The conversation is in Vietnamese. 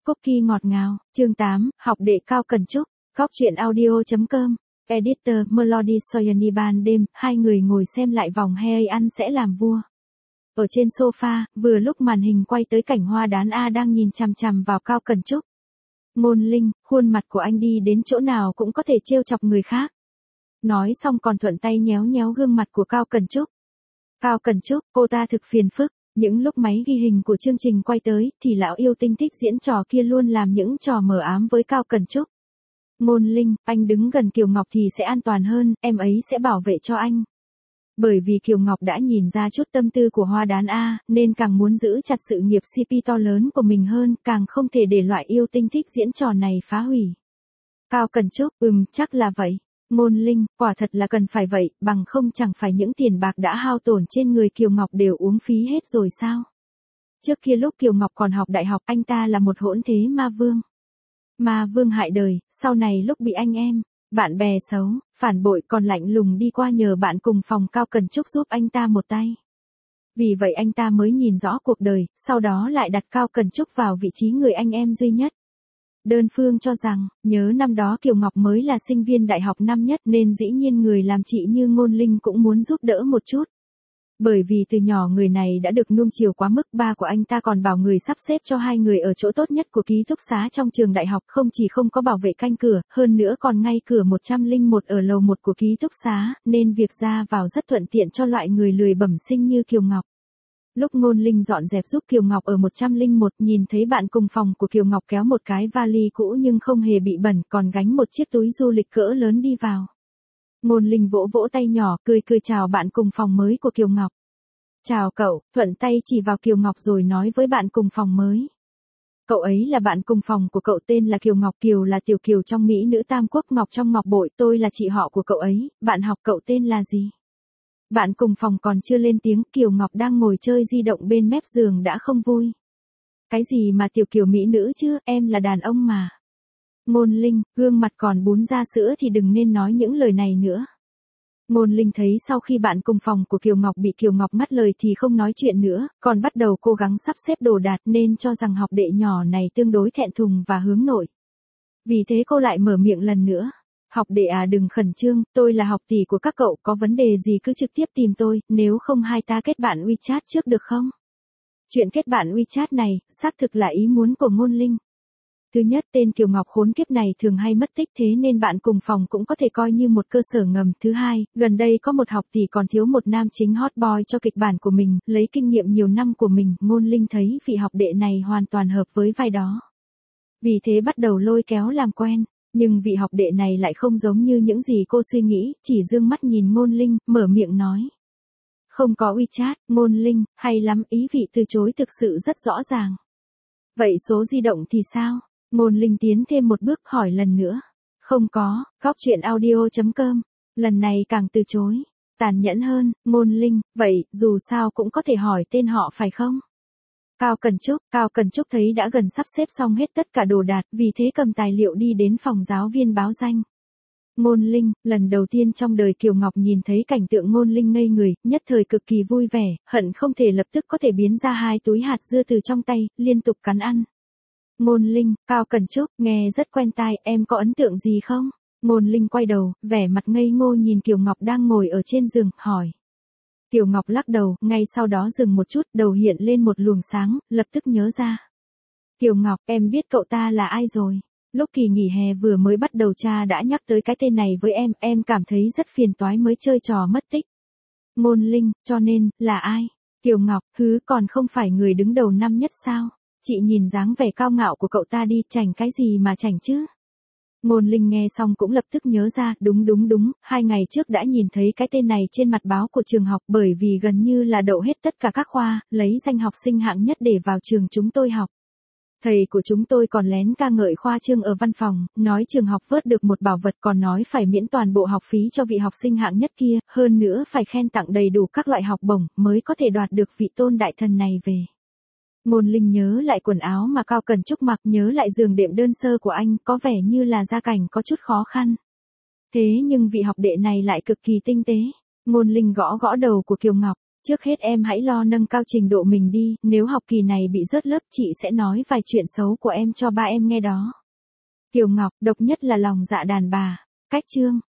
Cookie ngọt ngào, chương 8, học đệ Cao Cần Trúc, góc truyện audio.com, editor Melody Soyani. Ban đêm, hai người ngồi xem lại vòng Hey ăn sẽ làm vua. Ở trên sofa, vừa lúc màn hình quay tới cảnh Hoa Đán A đang nhìn chằm chằm vào Cao Cần Trúc. Ngôn Linh, khuôn mặt của anh đi đến chỗ nào cũng có thể trêu chọc người khác. Nói xong còn thuận tay nhéo nhéo gương mặt của Cao Cần Trúc. Cao Cần Trúc, cô ta thực phiền phức. Những lúc máy ghi hình của chương trình quay tới, thì lão yêu tinh thích diễn trò kia luôn làm những trò mờ ám với Cao Cần Trúc. Ngôn Linh, anh đứng gần Kiều Ngọc thì sẽ an toàn hơn, em ấy sẽ bảo vệ cho anh. Bởi vì Kiều Ngọc đã nhìn ra chút tâm tư của Hoa Đán A, nên càng muốn giữ chặt sự nghiệp CP to lớn của mình hơn, càng không thể để loại yêu tinh thích diễn trò này phá hủy. Cao Cần Trúc, chắc là vậy. Ngôn Linh, quả thật là cần phải vậy, bằng không chẳng phải những tiền bạc đã hao tổn trên người Kiều Ngọc đều uống phí hết rồi sao? Trước kia lúc Kiều Ngọc còn học đại học, anh ta là một hỗn thế ma vương. Ma vương hại đời, sau này lúc bị anh em, bạn bè xấu, phản bội còn lạnh lùng đi qua nhờ bạn cùng phòng Cao Cần Trúc giúp anh ta một tay. Vì vậy anh ta mới nhìn rõ cuộc đời, sau đó lại đặt Cao Cần Trúc vào vị trí người anh em duy nhất. Đơn phương cho rằng, nhớ năm đó Kiều Ngọc mới là sinh viên đại học năm nhất nên dĩ nhiên người làm chị như Ngôn Linh cũng muốn giúp đỡ một chút. Bởi vì từ nhỏ người này đã được nuông chiều quá mức, ba của anh ta còn bảo người sắp xếp cho hai người ở chỗ tốt nhất của ký túc xá trong trường đại học, không chỉ không có bảo vệ canh cửa, hơn nữa còn ngay cửa 101 ở lầu 1 của ký túc xá, nên việc ra vào rất thuận tiện cho loại người lười bẩm sinh như Kiều Ngọc. Lúc Ngôn Linh dọn dẹp giúp Kiều Ngọc ở 101, nhìn thấy bạn cùng phòng của Kiều Ngọc kéo một cái vali cũ nhưng không hề bị bẩn, còn gánh một chiếc túi du lịch cỡ lớn đi vào. Ngôn Linh vỗ vỗ tay nhỏ, cười chào bạn cùng phòng mới của Kiều Ngọc. Chào cậu, thuận tay chỉ vào Kiều Ngọc rồi nói với bạn cùng phòng mới. Cậu ấy là bạn cùng phòng của cậu, tên là Kiều Ngọc, Kiều là tiểu Kiều trong Mỹ nữ tam quốc, Ngọc trong ngọc bội, tôi là chị họ của cậu ấy, bạn học cậu tên là gì? Bạn cùng phòng còn chưa lên tiếng, Kiều Ngọc đang ngồi chơi di động bên mép giường đã không vui. Cái gì mà tiểu Kiều mỹ nữ chứ, em là đàn ông mà. Ngôn Linh, gương mặt còn bún ra sữa thì đừng nên nói những lời này nữa. Ngôn Linh thấy sau khi bạn cùng phòng của Kiều Ngọc bị Kiều Ngọc ngắt lời thì không nói chuyện nữa, còn bắt đầu cố gắng sắp xếp đồ đạc nên cho rằng học đệ nhỏ này tương đối thẹn thùng và hướng nội. Vì thế cô lại mở miệng lần nữa. Học đệ à, đừng khẩn trương, tôi là học tỷ của các cậu, có vấn đề gì cứ trực tiếp tìm tôi, nếu không hai ta kết bạn WeChat trước được không? Chuyện kết bạn WeChat này, xác thực là ý muốn của Ngôn Linh. Thứ nhất, tên Kiều Ngọc khốn kiếp này thường hay mất tích, thế nên bạn cùng phòng cũng có thể coi như một cơ sở ngầm. Thứ hai, gần đây có một học tỷ còn thiếu một nam chính hot boy cho kịch bản của mình, lấy kinh nghiệm nhiều năm của mình, Ngôn Linh thấy vị học đệ này hoàn toàn hợp với vai đó. Vì thế bắt đầu lôi kéo làm quen. Nhưng vị học đệ này lại không giống như những gì cô suy nghĩ, chỉ dương mắt nhìn Ngôn Linh, mở miệng nói. Không có WeChat, Ngôn Linh, hay lắm, ý vị từ chối thực sự rất rõ ràng. Vậy số di động thì sao? Ngôn Linh tiến thêm một bước hỏi lần nữa. Không có, góc truyện audio.com, lần này càng từ chối. Tàn nhẫn hơn, Ngôn Linh, vậy, dù sao cũng có thể hỏi tên họ phải không? Cao Cần Trúc thấy đã gần sắp xếp xong hết tất cả đồ đạc, vì thế cầm tài liệu đi đến phòng giáo viên báo danh. Ngôn Linh, lần đầu tiên trong đời Kiều Ngọc nhìn thấy cảnh tượng Ngôn Linh ngây người, nhất thời cực kỳ vui vẻ, hận không thể lập tức có thể biến ra hai túi hạt dưa từ trong tay, liên tục cắn ăn. Ngôn Linh, Cao Cần Trúc, nghe rất quen tai, em có ấn tượng gì không? Ngôn Linh quay đầu, vẻ mặt ngây ngô nhìn Kiều Ngọc đang ngồi ở trên giường, hỏi. Kiều Ngọc lắc đầu, ngay sau đó dừng một chút, đầu hiện lên một luồng sáng, lập tức nhớ ra. Kiều Ngọc, em biết cậu ta là ai rồi. Lúc kỳ nghỉ hè vừa mới bắt đầu cha đã nhắc tới cái tên này với em cảm thấy rất phiền toái mới chơi trò mất tích. Ngôn Linh, cho nên, là ai? Kiều Ngọc, còn không phải người đứng đầu năm nhất sao? Chị nhìn dáng vẻ cao ngạo của cậu ta đi, chảnh cái gì mà chảnh chứ? Ngôn Linh nghe xong cũng lập tức nhớ ra, đúng, 2 ngày trước đã nhìn thấy cái tên này trên mặt báo của trường học, bởi vì gần như là đậu hết tất cả các khoa, lấy danh học sinh hạng nhất để vào trường chúng tôi học. Thầy của chúng tôi còn lén ca ngợi khoa trương ở văn phòng, nói trường học vớt được một bảo vật, còn nói phải miễn toàn bộ học phí cho vị học sinh hạng nhất kia, hơn nữa phải khen tặng đầy đủ các loại học bổng, mới có thể đoạt được vị tôn đại thần này về. Ngôn Linh nhớ lại quần áo mà Cao Cần Trúc mặc, nhớ lại giường đệm đơn sơ của anh, có vẻ như là gia cảnh có chút khó khăn. Thế nhưng vị học đệ này lại cực kỳ tinh tế. Ngôn Linh gõ đầu của Kiều Ngọc. Trước hết em hãy lo nâng cao trình độ mình đi, nếu học kỳ này bị rớt lớp chị sẽ nói vài chuyện xấu của em cho ba em nghe đó. Kiều Ngọc, độc nhất là lòng dạ đàn bà. Cách chương